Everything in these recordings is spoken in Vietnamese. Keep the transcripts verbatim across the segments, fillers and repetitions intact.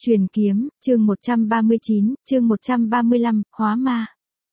Truyền kiếm, chương một trăm ba mươi chín, chương một trăm ba mươi lăm, hóa ma.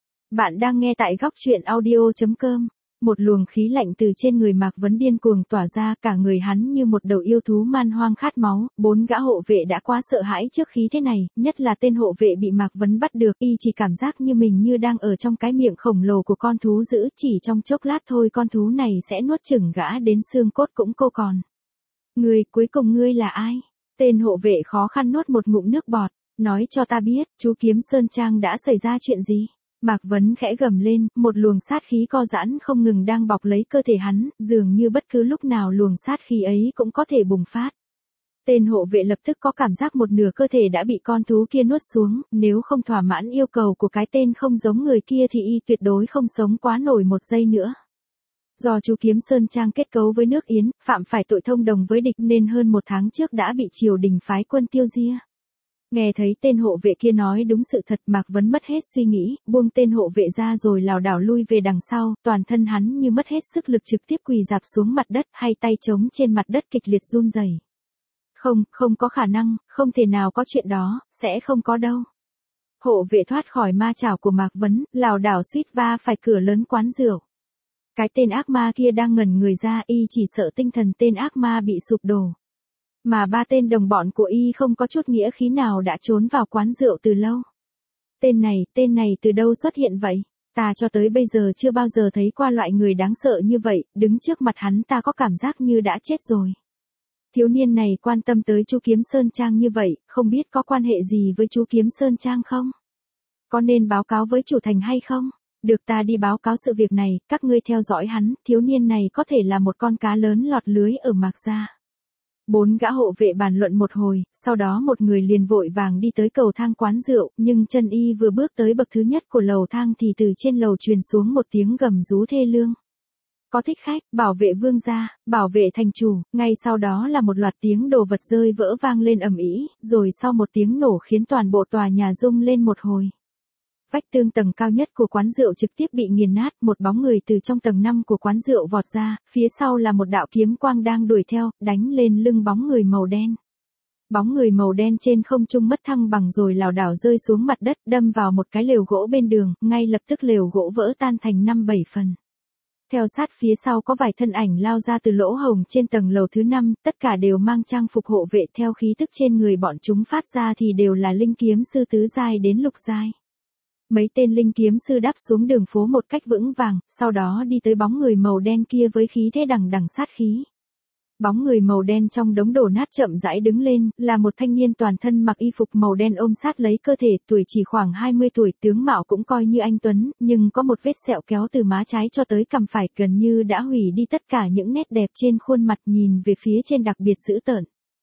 Bạn đang nghe tại góc truyện audio chấm com. Một luồng khí lạnh từ trên người Mạc Vấn điên cuồng tỏa ra, cả người hắn như một đầu yêu thú man hoang khát máu, bốn gã hộ vệ đã quá sợ hãi trước khí thế này, nhất là tên hộ vệ bị Mạc Vấn bắt được, y chỉ cảm giác như mình như đang ở trong cái miệng khổng lồ của con thú dữ, chỉ trong chốc lát thôi con thú này sẽ nuốt chửng gã đến xương cốt cũng cô còn. Ngươi, cuối cùng ngươi là ai? Tên hộ vệ khó khăn nuốt một ngụm nước bọt, nói cho ta biết, chú Kiếm Sơn Trang đã xảy ra chuyện gì? Mạc Vấn khẽ gầm lên, một luồng sát khí co giãn không ngừng đang bọc lấy cơ thể hắn, dường như bất cứ lúc nào luồng sát khí ấy cũng có thể bùng phát. Tên hộ vệ lập tức có cảm giác một nửa cơ thể đã bị con thú kia nuốt xuống, nếu không thỏa mãn yêu cầu của cái tên không giống người kia thì y tuyệt đối không sống quá nổi một giây nữa. Do chú Kiếm Sơn Trang kết cấu với nước Yến, phạm phải tội thông đồng với địch nên hơn một tháng trước đã bị triều đình phái quân tiêu diệt. Nghe thấy tên hộ vệ kia nói đúng sự thật, Mạc Vấn mất hết suy nghĩ, buông tên hộ vệ ra rồi lảo đảo lui về đằng sau, toàn thân hắn như mất hết sức lực trực tiếp quỳ rạp xuống mặt đất, hai tay trống trên mặt đất kịch liệt run rẩy. Không, không có khả năng, không thể nào có chuyện đó, sẽ không có đâu. Hộ vệ thoát khỏi ma chảo của Mạc Vấn, lảo đảo suýt va phải cửa lớn quán rượu. Cái tên ác ma kia đang ngẩn người ra, y chỉ sợ tinh thần tên ác ma bị sụp đổ. Mà ba tên đồng bọn của y không có chút nghĩa khí nào đã trốn vào quán rượu từ lâu. Tên này, tên này từ đâu xuất hiện vậy? Ta cho tới bây giờ chưa bao giờ thấy qua loại người đáng sợ như vậy, đứng trước mặt hắn ta có cảm giác như đã chết rồi. Thiếu niên này quan tâm tới chú Kiếm Sơn Trang như vậy, không biết có quan hệ gì với chú Kiếm Sơn Trang không? Có nên báo cáo với chủ thành hay không? Được, ta đi báo cáo sự việc này, các ngươi theo dõi hắn, thiếu niên này có thể là một con cá lớn lọt lưới ở Mạc gia. Bốn gã hộ vệ bàn luận một hồi, sau đó một người liền vội vàng đi tới cầu thang quán rượu, nhưng chân y vừa bước tới bậc thứ nhất của lầu thang thì từ trên lầu truyền xuống một tiếng gầm rú thê lương. Có thích khách, bảo vệ vương gia, bảo vệ thành chủ, ngay sau đó là một loạt tiếng đồ vật rơi vỡ vang lên ầm ĩ, rồi sau một tiếng nổ khiến toàn bộ tòa nhà rung lên một hồi. Vách tường tầng cao nhất của quán rượu trực tiếp bị nghiền nát, một bóng người từ trong tầng năm của quán rượu vọt ra, phía sau là một đạo kiếm quang đang đuổi theo, đánh lên lưng bóng người màu đen. Bóng người màu đen trên không trung mất thăng bằng rồi lảo đảo rơi xuống mặt đất, đâm vào một cái lều gỗ bên đường, ngay lập tức lều gỗ vỡ tan thành năm bảy phần. Theo sát phía sau có vài thân ảnh lao ra từ lỗ hổng trên tầng lầu thứ năm, tất cả đều mang trang phục hộ vệ, theo khí tức trên người bọn chúng phát ra thì đều là linh kiếm sư tứ giai đến lục giai. Mấy tên linh kiếm sư đáp xuống đường phố một cách vững vàng, sau đó đi tới bóng người màu đen kia với khí thế đằng đằng sát khí. Bóng người màu đen trong đống đổ nát chậm rãi đứng lên, là một thanh niên toàn thân mặc y phục màu đen ôm sát lấy cơ thể, tuổi chỉ khoảng hai mươi tuổi, tướng mạo cũng coi như anh tuấn, nhưng có một vết sẹo kéo từ má trái cho tới cằm phải, gần như đã hủy đi tất cả những nét đẹp trên khuôn mặt, nhìn về phía trên đặc biệt dữ tợn.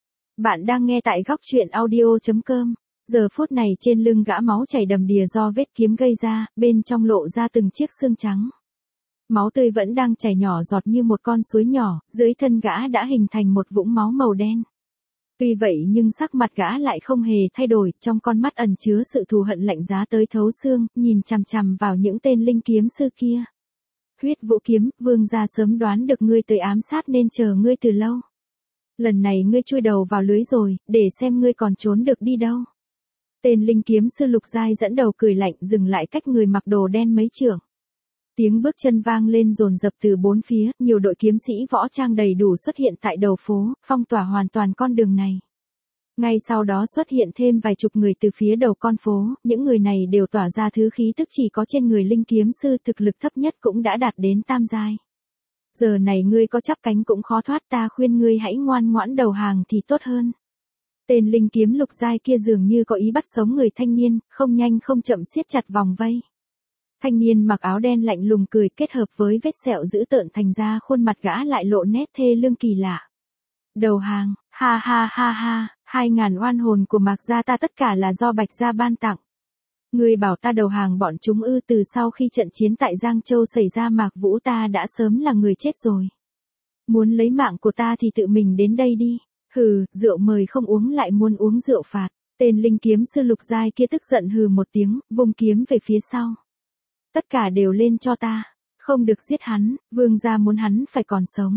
Bạn đang nghe tại góc truyện audio chấm com. Giờ phút này trên lưng gã máu chảy đầm đìa do vết kiếm gây ra, bên trong lộ ra từng chiếc xương trắng. Máu tươi vẫn đang chảy nhỏ giọt như một con suối nhỏ, dưới thân gã đã hình thành một vũng máu màu đen. Tuy vậy nhưng sắc mặt gã lại không hề thay đổi, trong con mắt ẩn chứa sự thù hận lạnh giá tới thấu xương, nhìn chằm chằm vào những tên linh kiếm sư kia. Huyết Vũ Kiếm, vương gia sớm đoán được ngươi tới ám sát nên chờ ngươi từ lâu. Lần này ngươi chui đầu vào lưới rồi, để xem ngươi còn trốn được đi đâu. Tên linh kiếm sư lục giai dẫn đầu cười lạnh, dừng lại cách người mặc đồ đen mấy trượng. Tiếng bước chân vang lên dồn dập từ bốn phía, nhiều đội kiếm sĩ võ trang đầy đủ xuất hiện tại đầu phố, phong tỏa hoàn toàn con đường này. Ngay sau đó xuất hiện thêm vài chục người từ phía đầu con phố, những người này đều tỏa ra thứ khí tức chỉ có trên người linh kiếm sư, thực lực thấp nhất cũng đã đạt đến tam giai. Giờ này ngươi có chắp cánh cũng khó thoát, ta khuyên ngươi hãy ngoan ngoãn đầu hàng thì tốt hơn. Tên linh kiếm lục giai kia dường như có ý bắt sống người thanh niên, không nhanh không chậm siết chặt vòng vây. Thanh niên mặc áo đen lạnh lùng cười, kết hợp với vết sẹo dữ tợn thành ra khuôn mặt gã lại lộ nét thê lương kỳ lạ. Đầu hàng, ha ha ha ha, hai ngàn oan hồn của Mạc gia ta tất cả là do Bạch gia ban tặng. Ngươi bảo ta đầu hàng bọn chúng ư? Từ sau khi trận chiến tại Giang Châu xảy ra Mạc Vũ ta đã sớm là người chết rồi. Muốn lấy mạng của ta thì tự mình đến đây đi. Hừ, rượu mời không uống lại muốn uống rượu phạt. Tên linh kiếm sư lục giai kia tức giận hừ một tiếng, vung kiếm về phía sau. Tất cả đều lên cho ta, không được giết hắn, vương gia muốn hắn phải còn sống.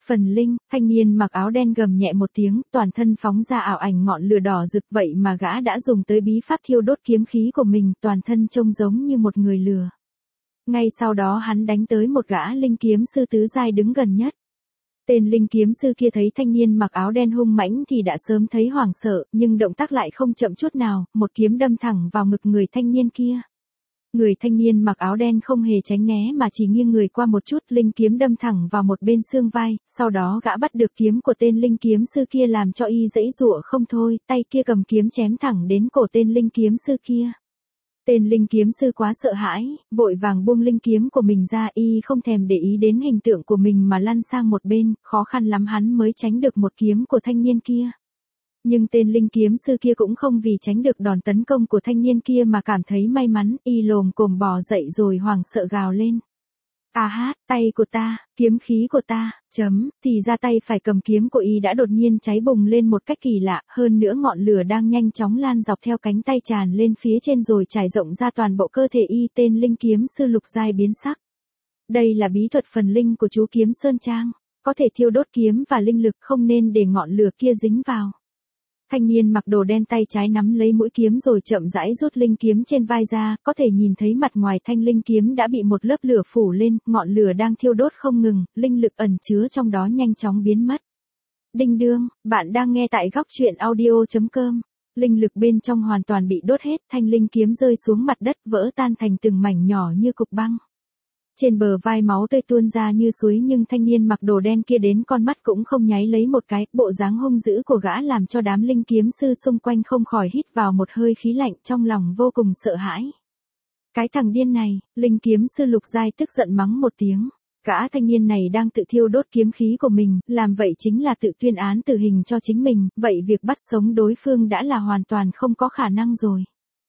Phần linh, thanh niên mặc áo đen gầm nhẹ một tiếng, toàn thân phóng ra ảo ảnh ngọn lửa đỏ rực, vậy mà gã đã dùng tới bí pháp thiêu đốt kiếm khí của mình, toàn thân trông giống như một người lừa. Ngay sau đó hắn đánh tới một gã linh kiếm sư tứ giai đứng gần nhất. Tên linh kiếm sư kia thấy thanh niên mặc áo đen hung mãnh thì đã sớm thấy hoảng sợ, nhưng động tác lại không chậm chút nào, một kiếm đâm thẳng vào ngực người thanh niên kia. Người thanh niên mặc áo đen không hề tránh né mà chỉ nghiêng người qua một chút, linh kiếm đâm thẳng vào một bên xương vai, sau đó gã bắt được kiếm của tên linh kiếm sư kia làm cho y giãy giụa không thôi, tay kia cầm kiếm chém thẳng đến cổ tên linh kiếm sư kia. Tên linh kiếm sư quá sợ hãi, vội vàng buông linh kiếm của mình ra, y không thèm để ý đến hình tượng của mình mà lăn sang một bên, khó khăn lắm hắn mới tránh được một kiếm của thanh niên kia. Nhưng tên linh kiếm sư kia cũng không vì tránh được đòn tấn công của thanh niên kia mà cảm thấy may mắn, y lồm cồm bò dậy rồi hoảng sợ gào lên. À hát, tay của ta, kiếm khí của ta, chấm, thì ra tay phải cầm kiếm của y đã đột nhiên cháy bùng lên một cách kỳ lạ, hơn nữa ngọn lửa đang nhanh chóng lan dọc theo cánh tay tràn lên phía trên rồi trải rộng ra toàn bộ cơ thể y. Tên linh kiếm sư lục giai biến sắc. Đây là bí thuật phần linh của chú kiếm Sơn Trang, có thể thiêu đốt kiếm và linh lực, không nên để ngọn lửa kia dính vào. Thanh niên mặc đồ đen tay trái nắm lấy mũi kiếm rồi chậm rãi rút linh kiếm trên vai ra, có thể nhìn thấy mặt ngoài thanh linh kiếm đã bị một lớp lửa phủ lên, ngọn lửa đang thiêu đốt không ngừng, linh lực ẩn chứa trong đó nhanh chóng biến mất. Đinh đương, bạn đang nghe tại góc truyện audio chấm com. Linh lực bên trong hoàn toàn bị đốt hết, thanh linh kiếm rơi xuống mặt đất vỡ tan thành từng mảnh nhỏ như cục băng. Trên bờ vai máu tươi tuôn ra như suối, nhưng thanh niên mặc đồ đen kia đến con mắt cũng không nháy lấy một cái, bộ dáng hung dữ của gã làm cho đám linh kiếm sư xung quanh không khỏi hít vào một hơi khí lạnh, trong lòng vô cùng sợ hãi. Cái thằng điên này, linh kiếm sư lục giai tức giận mắng một tiếng. Gã thanh niên này đang tự thiêu đốt kiếm khí của mình, làm vậy chính là tự tuyên án tử hình cho chính mình, vậy việc bắt sống đối phương đã là hoàn toàn không có khả năng rồi.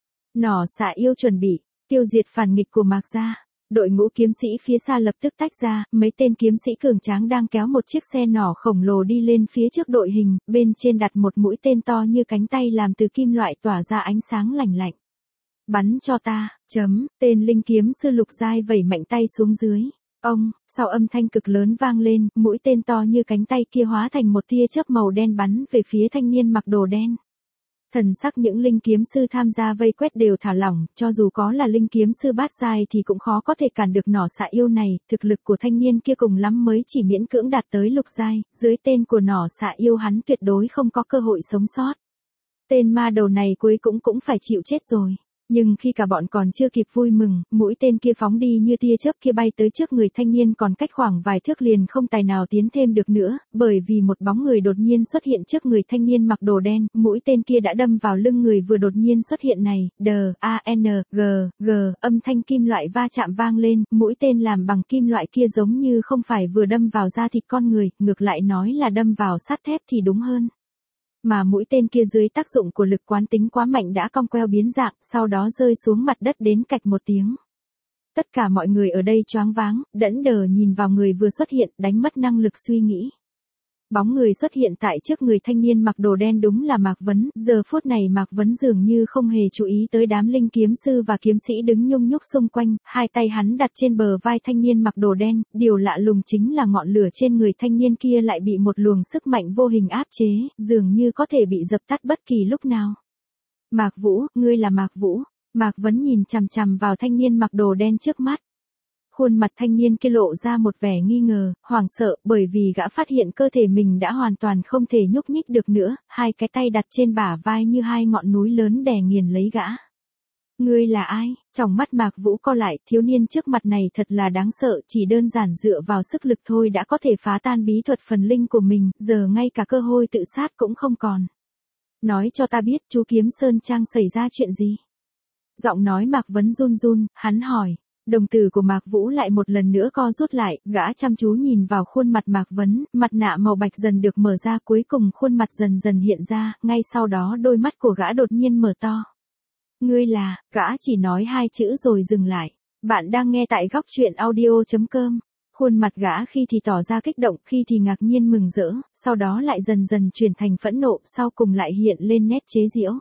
Nỏ xạ yêu chuẩn bị, tiêu diệt phản nghịch của Mạc gia. Đội ngũ kiếm sĩ phía xa lập tức tách ra, mấy tên kiếm sĩ cường tráng đang kéo một chiếc xe nỏ khổng lồ đi lên phía trước đội hình, bên trên đặt một mũi tên to như cánh tay làm từ kim loại tỏa ra ánh sáng lạnh lạnh. Bắn cho ta, chấm, tên linh kiếm sư lục giai vẩy mạnh tay xuống dưới. Ông, sau âm thanh cực lớn vang lên, mũi tên to như cánh tay kia hóa thành một tia chớp màu đen bắn về phía thanh niên mặc đồ đen. Thần sắc những linh kiếm sư tham gia vây quét đều thả lỏng, cho dù có là linh kiếm sư bát giai thì cũng khó có thể cản được nỏ xạ yêu này, thực lực của thanh niên kia cùng lắm mới chỉ miễn cưỡng đạt tới lục giai, dưới tên của nỏ xạ yêu hắn tuyệt đối không có cơ hội sống sót. Tên ma đầu này cuối cũng cũng phải chịu chết rồi. Nhưng khi cả bọn còn chưa kịp vui mừng, mũi tên kia phóng đi như tia chớp kia bay tới trước người thanh niên còn cách khoảng vài thước liền không tài nào tiến thêm được nữa, bởi vì một bóng người đột nhiên xuất hiện trước người thanh niên mặc đồ đen, mũi tên kia đã đâm vào lưng người vừa đột nhiên xuất hiện này, D, A, N, G, G, âm thanh kim loại va chạm vang lên, mũi tên làm bằng kim loại kia giống như không phải vừa đâm vào da thịt con người, ngược lại nói là đâm vào sắt thép thì đúng hơn. Mà mũi tên kia dưới tác dụng của lực quán tính quá mạnh đã cong queo biến dạng, sau đó rơi xuống mặt đất đến cạch một tiếng. Tất cả mọi người ở đây choáng váng, đẫn đờ nhìn vào người vừa xuất hiện, đánh mất năng lực suy nghĩ. Bóng người xuất hiện tại trước người thanh niên mặc đồ đen đúng là Mạc Vấn, giờ phút này Mạc Vấn dường như không hề chú ý tới đám linh kiếm sư và kiếm sĩ đứng nhung nhúc xung quanh, hai tay hắn đặt trên bờ vai thanh niên mặc đồ đen, điều lạ lùng chính là ngọn lửa trên người thanh niên kia lại bị một luồng sức mạnh vô hình áp chế, dường như có thể bị dập tắt bất kỳ lúc nào. Mạc Vũ, ngươi là Mạc Vũ, Mạc Vấn nhìn chằm chằm vào thanh niên mặc đồ đen trước mắt. Khuôn mặt thanh niên kia lộ ra một vẻ nghi ngờ, hoảng sợ, bởi vì gã phát hiện cơ thể mình đã hoàn toàn không thể nhúc nhích được nữa, hai cái tay đặt trên bả vai như hai ngọn núi lớn đè nghiền lấy gã. Ngươi là ai? Trong mắt Mạc Vũ co lại, thiếu niên trước mặt này thật là đáng sợ, chỉ đơn giản dựa vào sức lực thôi đã có thể phá tan bí thuật phần linh của mình, giờ ngay cả cơ hội tự sát cũng không còn. Nói cho ta biết chú Kiếm Sơn Trang xảy ra chuyện gì? Giọng nói Mạc Vấn run run, hắn hỏi. Đồng tử của Mạc Vũ lại một lần nữa co rút lại, gã chăm chú nhìn vào khuôn mặt Mạc Vấn, mặt nạ màu bạch dần được mở ra, cuối cùng khuôn mặt dần dần hiện ra, ngay sau đó đôi mắt của gã đột nhiên mở to. Ngươi là, gã chỉ nói hai chữ rồi dừng lại. Bạn đang nghe tại góc truyện audio chấm com. Khuôn mặt gã khi thì tỏ ra kích động, khi thì ngạc nhiên mừng rỡ, sau đó lại dần dần chuyển thành phẫn nộ, sau cùng lại hiện lên nét chế giễu.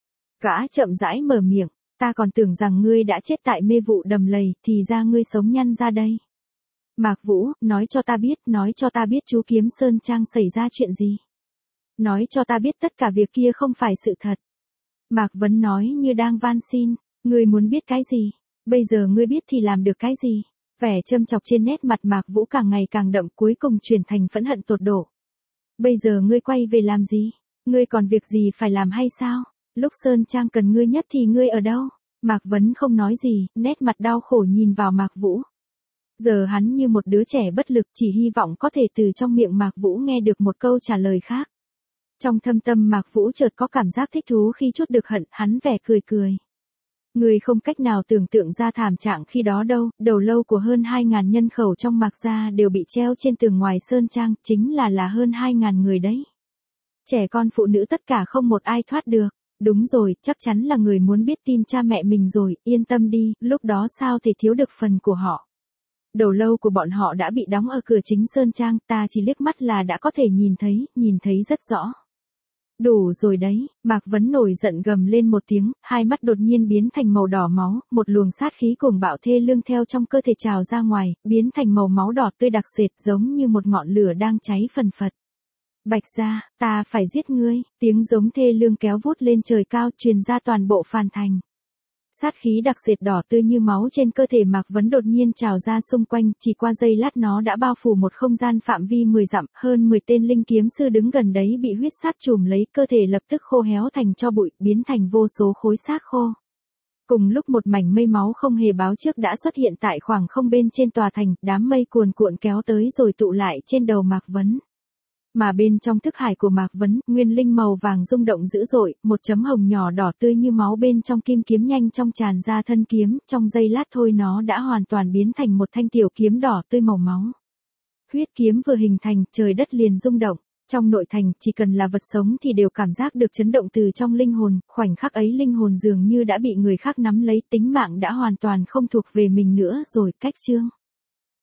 Gã chậm rãi mở miệng. Ta còn tưởng rằng ngươi đã chết tại mê vụ đầm lầy, thì ra ngươi sống nhăn ra đây. Mạc Vũ, nói cho ta biết, nói cho ta biết chú Kiếm Sơn Trang xảy ra chuyện gì. Nói cho ta biết tất cả việc kia không phải sự thật. Mạc Vấn nói như đang van xin, ngươi muốn biết cái gì? Bây giờ ngươi biết thì làm được cái gì? Vẻ châm chọc trên nét mặt Mạc Vũ càng ngày càng đậm, cuối cùng chuyển thành phẫn hận tột độ. Bây giờ ngươi quay về làm gì? Ngươi còn việc gì phải làm hay sao? Lúc Sơn Trang cần ngươi nhất thì ngươi ở đâu? Mạc Vấn không nói gì, nét mặt đau khổ nhìn vào Mạc Vũ. Giờ hắn như một đứa trẻ bất lực, chỉ hy vọng có thể từ trong miệng Mạc Vũ nghe được một câu trả lời khác. Trong thâm tâm Mạc Vũ chợt có cảm giác thích thú khi trút được hận, hắn vẻ cười cười. Người không cách nào tưởng tượng ra thảm trạng khi đó đâu, đầu lâu của hơn hai ngàn nhân khẩu trong Mạc gia đều bị treo trên tường ngoài Sơn Trang, chính là là hơn hai ngàn người đấy. Trẻ con phụ nữ tất cả không một ai thoát được. Đúng rồi, chắc chắn là người muốn biết tin cha mẹ mình rồi, yên tâm đi, lúc đó sao thể thiếu được phần của họ. Đầu lâu của bọn họ đã bị đóng ở cửa chính Sơn Trang, ta chỉ liếc mắt là đã có thể nhìn thấy, nhìn thấy rất rõ. Đủ rồi đấy, Mạc Vấn nổi giận gầm lên một tiếng, hai mắt đột nhiên biến thành màu đỏ máu, một luồng sát khí cuồng bạo thê lương theo trong cơ thể trào ra ngoài, biến thành màu máu đỏ tươi đặc sệt giống như một ngọn lửa đang cháy phần phật. Bạch gia, ta phải giết ngươi, tiếng giống thê lương kéo vút lên trời cao truyền ra toàn bộ Phàn Thành. Sát khí đặc sệt đỏ tươi như máu trên cơ thể Mạc Vấn đột nhiên trào ra xung quanh, chỉ qua giây lát nó đã bao phủ một không gian phạm vi mười dặm, hơn mười tên linh kiếm sư đứng gần đấy bị huyết sát trùm lấy, cơ thể lập tức khô héo thành tro bụi, biến thành vô số khối xác khô. Cùng lúc một mảnh mây máu không hề báo trước đã xuất hiện tại khoảng không bên trên tòa thành, đám mây cuồn cuộn kéo tới rồi tụ lại trên đầu Mạc Vấn. Mà bên trong thức hải của Mạc Vấn, nguyên linh màu vàng rung động dữ dội, một chấm hồng nhỏ đỏ tươi như máu bên trong kim kiếm nhanh trong tràn ra thân kiếm, trong giây lát thôi nó đã hoàn toàn biến thành một thanh tiểu kiếm đỏ tươi màu máu. Huyết kiếm vừa hình thành, trời đất liền rung động. Trong nội thành, chỉ cần là vật sống thì đều cảm giác được chấn động từ trong linh hồn, khoảnh khắc ấy linh hồn dường như đã bị người khác nắm lấy, tính mạng đã hoàn toàn không thuộc về mình nữa rồi. Cách chương